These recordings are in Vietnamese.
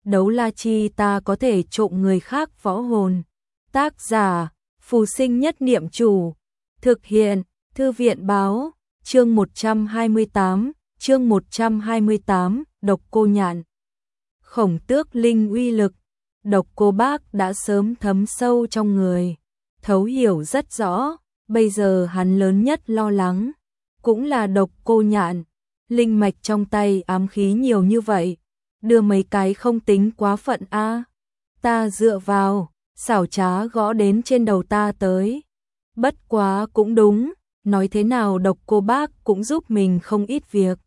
đấu la chi ta có thể trộm người khác võ hồn. Tác giả, Phù Sinh Nhất Niệm Chủ. Thực hiện, Thư viện Báo. Chương 128, Độc Cô Nhạn. Khổng Tước Linh uy lực, Độc Cô Bác đã sớm thấm sâu trong người, thấu hiểu rất rõ, bây giờ hắn lớn nhất lo lắng cũng là Độc Cô Nhạn. Linh mạch trong tay ám khí nhiều như vậy, đưa mấy cái không tính quá phận a. Ta dựa vào, xảo trá gõ đến trên đầu ta tới. Bất quá cũng đúng, nói thế nào Độc Cô Bác cũng giúp mình không ít việc.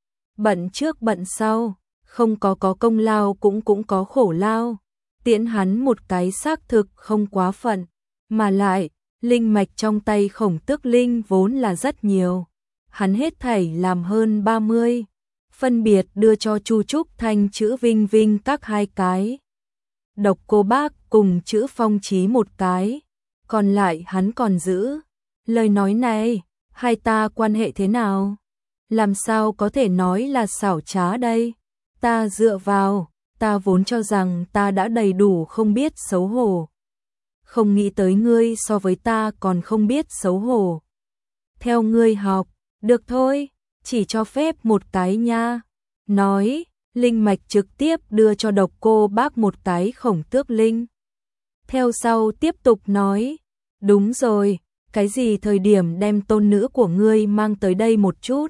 Bận trước bận sau, không có công lao cũng có khổ lao. Tiễn hắn một cái xác thực không quá phận, mà lại, linh mạch trong tay Khổng Tước Linh vốn là rất nhiều. Hắn hết thảy làm hơn 30, phân biệt đưa cho Chu Trúc Thanh chữ Vinh Vinh các 2 cái. Độc Cô Bác cùng chữ Phong Chí 1 cái, còn lại hắn còn giữ. Lời nói này, hai ta quan hệ thế nào? Làm sao có thể nói là xảo trá đây? Ta dựa vào, ta vốn cho rằng ta đã đầy đủ không biết xấu hổ. Không nghĩ tới ngươi so với ta còn không biết xấu hổ. Theo ngươi học, được thôi, chỉ cho phép một cái nha. Nói, linh mạch trực tiếp đưa cho Độc Cô Bác một cái Khổng Tước Linh. Theo sau tiếp tục nói, đúng rồi, cái gì thời điểm đem tôn nữ của ngươi mang tới đây một chút.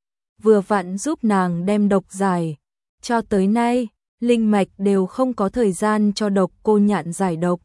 Vừa vặn giúp nàng đem độc giải. Cho tới nay, linh mạch đều không có thời gian cho Độc Cô Nhạn giải độc.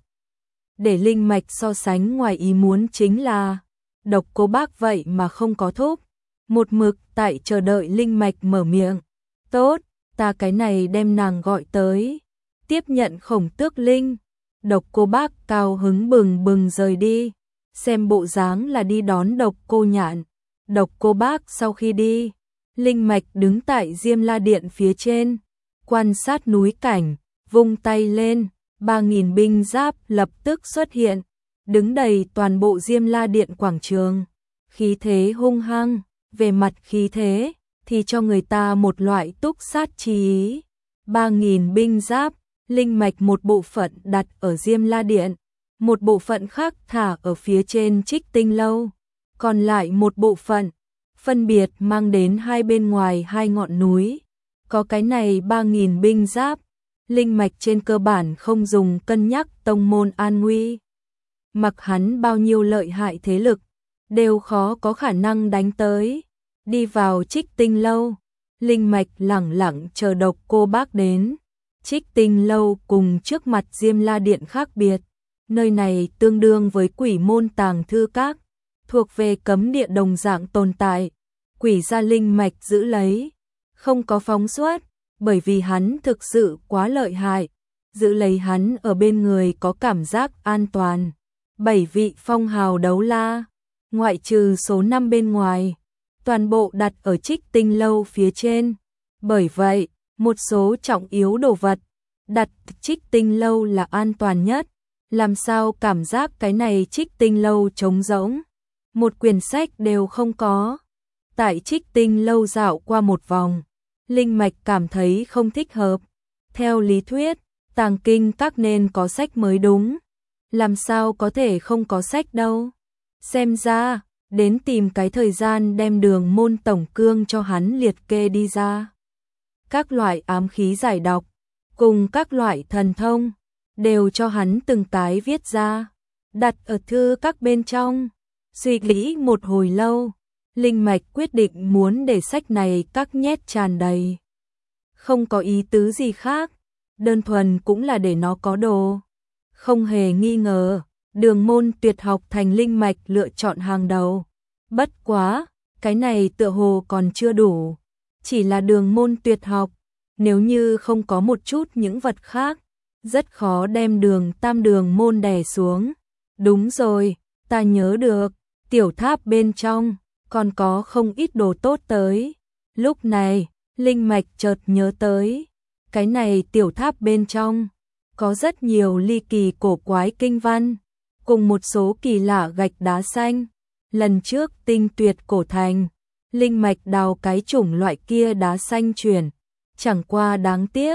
Để linh mạch so sánh ngoài ý muốn chính là, Độc Cô Bác vậy mà không có thúc. Một mực tại chờ đợi linh mạch mở miệng. Tốt, ta cái này đem nàng gọi tới. Tiếp nhận Khổng Tước Linh. Độc Cô Bác cao hứng bừng bừng rời đi. Xem bộ dáng là đi đón Độc Cô Nhạn. Độc Cô Bác sau khi đi, linh mạch đứng tại Diêm La Điện phía trên, quan sát núi cảnh, vung tay lên, 3000 binh giáp lập tức xuất hiện, đứng đầy toàn bộ Diêm La Điện quảng trường. Khí thế hung hăng, về mặt khí thế thì cho người ta một loại túc sát chi ý. 3000 binh giáp, linh mạch một bộ phận đặt ở Diêm La Điện, một bộ phận khác thả ở phía trên Trích Tinh Lâu, còn lại một bộ phận phân biệt mang đến hai bên ngoài hai ngọn núi. Có cái này 3000 binh giáp, linh mạch trên cơ bản không dùng cân nhắc tông môn an nguy. Mặc hắn bao nhiêu lợi hại thế lực, đều khó có khả năng đánh tới. Đi vào Trích Tinh Lâu, linh mạch lẳng lặng chờ Độc Cô Bác đến. Trích Tinh Lâu cùng trước mặt Diêm La Điện khác biệt, nơi này tương đương với Quỷ Môn Tàng Thư Các, thuộc về cấm địa đồng dạng tồn tại. Quỷ gia linh mạch giữ lấy, không có phóng xuất, bởi vì hắn thực sự quá lợi hại, giữ lấy hắn ở bên người có cảm giác an toàn. 7 vị phong hào đấu la, ngoại trừ số 5 bên ngoài, toàn bộ đặt ở Trích Tinh Lâu phía trên. Bởi vậy, một số trọng yếu đồ vật đặt Trích Tinh Lâu là an toàn nhất. Làm sao cảm giác cái này Trích Tinh Lâu trống rỗng, một quyển sách đều không có. Tại Trích Tinh Lâu dạo qua một vòng, linh mạch cảm thấy không thích hợp. Theo lý thuyết, tàng kinh các nên có sách mới đúng, làm sao có thể không có sách đâu. Xem ra, đến tìm cái thời gian đem Đường Môn tổng cương cho hắn liệt kê đi ra. Các loại ám khí giải độc, cùng các loại thần thông, đều cho hắn từng cái viết ra, đặt ở thư các bên trong. Suy nghĩ một hồi lâu, linh mạch quyết định muốn để sách này các nhét tràn đầy. Không có ý tứ gì khác, đơn thuần cũng là để nó có đồ. Không hề nghi ngờ, Đường Môn tuyệt học thành linh mạch lựa chọn hàng đầu. Bất quá, cái này tựa hồ còn chưa đủ. Chỉ là Đường Môn tuyệt học, nếu như không có một chút những vật khác, rất khó đem Tam Đường Môn đè xuống. Đúng rồi, ta nhớ được, tiểu tháp bên trong còn có không ít đồ tốt tới. Lúc này, linh mạch chợt nhớ tới, cái này tiểu tháp bên trong có rất nhiều ly kỳ cổ quái kinh văn, cùng một số kỳ lạ gạch đá xanh. Lần trước Tinh Tuyệt cổ thành, linh mạch đào cái chủng loại kia đá xanh chuyển, chẳng qua đáng tiếc,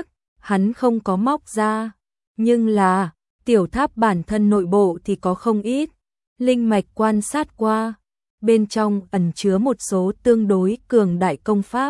hắn không có móc ra, nhưng là tiểu tháp bản thân nội bộ thì có không ít. Linh mạch quan sát qua, bên trong ẩn chứa một số tương đối cường đại công pháp,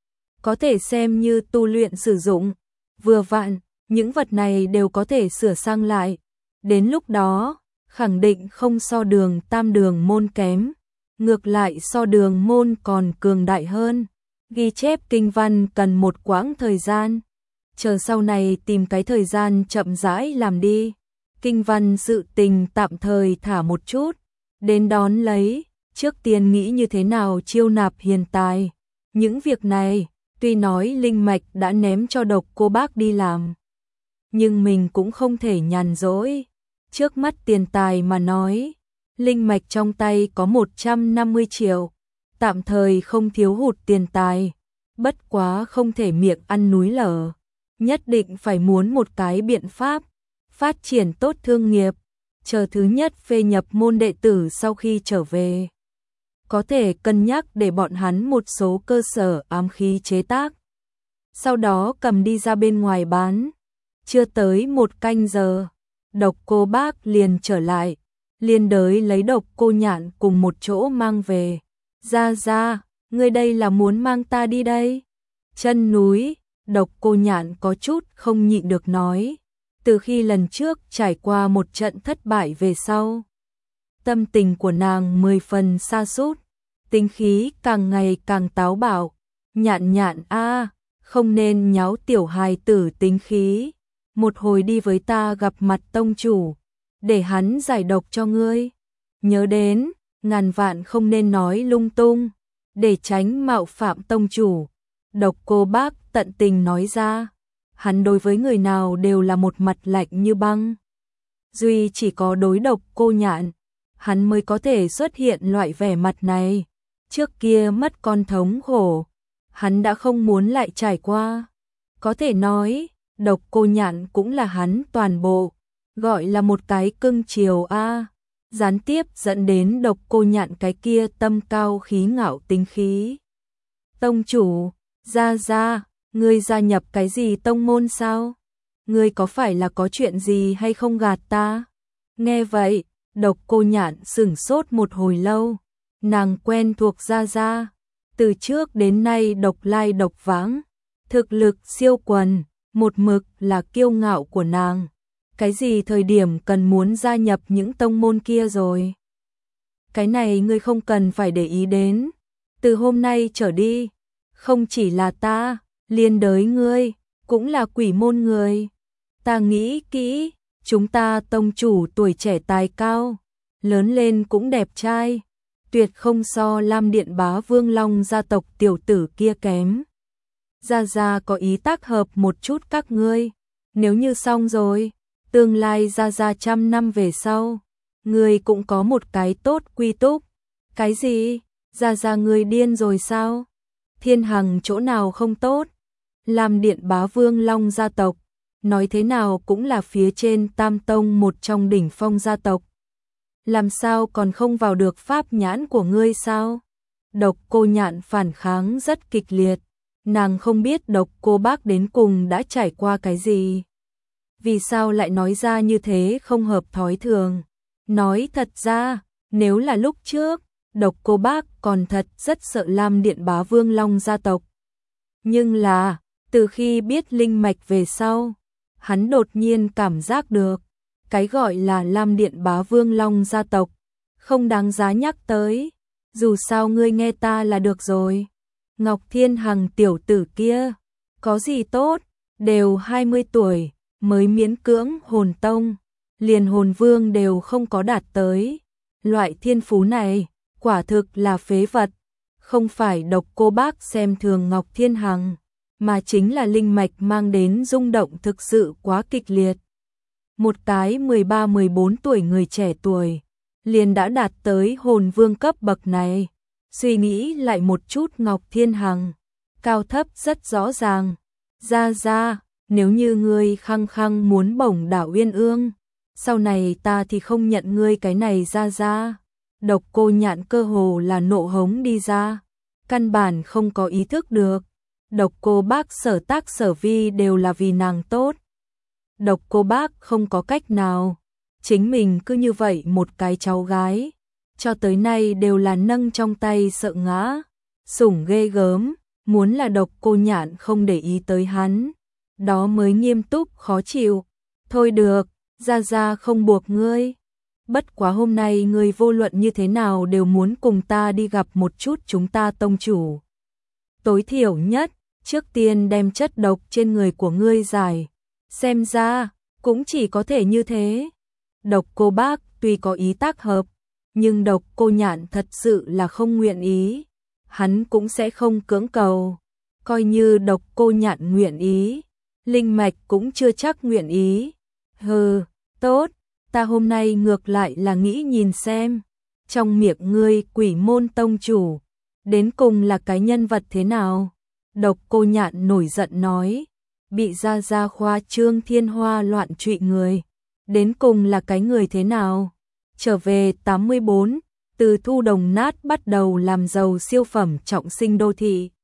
có thể xem như tu luyện sử dụng. Vừa vặn, những vật này đều có thể sửa sang lại. Đến lúc đó, khẳng định không so Đường Tam Đường môn kém, ngược lại so Đường môn còn cường đại hơn. Ghi chép kinh văn cần một quãng thời gian, chờ sau này tìm cái thời gian chậm rãi làm đi. Kinh văn sự tình tạm thời thả một chút, đến đón lấy, trước tiên nghĩ như thế nào chiêu nạp hiền tài. Những việc này, tuy nói linh mạch đã ném cho Độc Cô Bác đi làm, nhưng mình cũng không thể nhàn rỗi. Trước mắt tiền tài mà nói, linh mạch trong tay có 150 triệu, tạm thời không thiếu hụt tiền tài, bất quá không thể miệng ăn núi lở, nhất định phải muốn một cái biện pháp phát triển tốt thương nghiệp, chờ thứ nhất phê nhập môn đệ tử sau khi trở về. Có thể cân nhắc để bọn hắn một số cơ sở ám khí chế tác, sau đó cầm đi ra bên ngoài bán. Chưa tới 1 canh giờ, Độc Cô Bác liền trở lại, liên đới lấy Độc Cô Nhạn cùng một chỗ mang về. Ra, ngươi đây là muốn mang ta đi đây? Chân núi, Độc Cô Nhạn có chút không nhịn được nói. Từ khi lần trước trải qua một trận thất bại về sau, tâm tình của nàng 10 phần sa sút, tính khí càng ngày càng táo bạo. Nhạn a, không nên nháo tiểu hài tử tính khí. Một hồi đi với ta gặp mặt tông chủ, để hắn giải độc cho ngươi. Nhớ đến, ngàn vạn không nên nói lung tung, để tránh mạo phạm tông chủ. Độc Cô Bác tận tình nói ra, hắn đối với người nào đều là một mặt lạnh như băng. Duy chỉ có đối Độc Cô Nhạn, hắn mới có thể xuất hiện loại vẻ mặt này. Trước kia mất con thống khổ, hắn đã không muốn lại trải qua. Có thể nói, Độc Cô Nhạn cũng là hắn toàn bộ, gọi là một cái cưng chiều a. Gián tiếp dẫn đến Độc Cô Nhạn cái kia tâm cao khí ngạo tính khí. Tông chủ, ra, ngươi gia nhập cái gì tông môn sao? Ngươi có phải là có chuyện gì hay không gạt ta? Nghe vậy, Độc Cô Nhạn sửng sốt một hồi lâu, nàng quen thuộc ra, từ trước đến nay độc lai độc vãng, thực lực siêu quần, một mực là kiêu ngạo của nàng. Cái gì thời điểm cần muốn gia nhập những tông môn kia rồi? Cái này ngươi không cần phải để ý đến. Từ hôm nay trở đi, không chỉ là ta, liên đới ngươi, cũng là quỷ môn người. Ta nghĩ kỹ, chúng ta tông chủ tuổi trẻ tài cao, lớn lên cũng đẹp trai, tuyệt không so Lam Điện Bá Vương Long gia tộc tiểu tử kia kém. Gia có ý tác hợp một chút các ngươi, nếu như xong rồi, tương lai Gia 100 năm về sau, ngươi cũng có một cái tốt quy túc. Cái gì? Gia ngươi điên rồi sao? Thiên Hằng chỗ nào không tốt? Lam Điện Bá Vương Long gia tộc, nói thế nào cũng là phía trên Tam Tông một trong đỉnh phong gia tộc. Làm sao còn không vào được pháp nhãn của ngươi sao? Độc Cô Nhạn phản kháng rất kịch liệt, nàng không biết Độc Cô Bác đến cùng đã trải qua cái gì. Vì sao lại nói ra như thế không hợp thói thường? Nói thật ra, nếu là lúc trước, Độc Cô Bác còn thật rất sợ Lam Điện Bá Vương Long gia tộc. Nhưng là, từ khi biết linh mạch về sau, hắn đột nhiên cảm giác được, cái gọi là Lam Điện Bá Vương Long gia tộc, không đáng giá nhắc tới, dù sao ngươi nghe ta là được rồi. Ngọc Thiên Hằng tiểu tử kia, có gì tốt, đều 20 tuổi, mới miễn cưỡng hồn tông, liền hồn vương đều không có đạt tới. Loại thiên phú này, quả thực là phế vật, không phải Độc Cô Bác xem thường Ngọc Thiên Hằng, mà chính là linh mạch mang đến rung động thực sự quá kịch liệt. Một cái 13-14 tuổi người trẻ tuổi, liền đã đạt tới hồn vương cấp bậc này. Suy nghĩ lại một chút Ngọc Thiên Hằng, cao thấp rất rõ ràng. Ra, nếu như ngươi khăng khăng muốn bổng đảo Uyên Ương, sau này ta thì không nhận ngươi cái này ra. Độc Cô Nhạn cơ hồ là nộ hống đi ra, căn bản không có ý thức được. Độc Cô Bác sở tác sở vi đều là vì nàng tốt. Độc Cô Bác không có cách nào, chính mình cứ như vậy một cái cháu gái, cho tới nay đều là nâng trong tay sợ ngã, sủng ghê gớm, muốn là Độc Cô Nhạn không để ý tới hắn, đó mới nghiêm túc khó chịu. Thôi được, Gia Gia không buộc ngươi. Bất quá hôm nay ngươi vô luận như thế nào đều muốn cùng ta đi gặp một chút chúng ta tông chủ. Tối thiểu nhất, trước tiên đem chất độc trên người của ngươi giải. Xem ra, cũng chỉ có thể như thế. Độc Cô Bác tuy có ý tác hợp, nhưng Độc Cô Nhạn thật sự là không nguyện ý. Hắn cũng sẽ không cưỡng cầu. Coi như Độc Cô Nhạn nguyện ý, Linh Mạch cũng chưa chắc nguyện ý. Hừ, tốt, ta hôm nay ngược lại là nghĩ nhìn xem, trong miệng ngươi Quỷ Môn tông chủ, đến cùng là cái nhân vật thế nào? Độc Cô Nhạn nổi giận nói, bị Gia Gia khoa trương thiên hoa loạn trụy người, đến cùng là cái người thế nào? Trở về 84, từ thu đồng nát bắt đầu làm giàu siêu phẩm trọng sinh đô thị.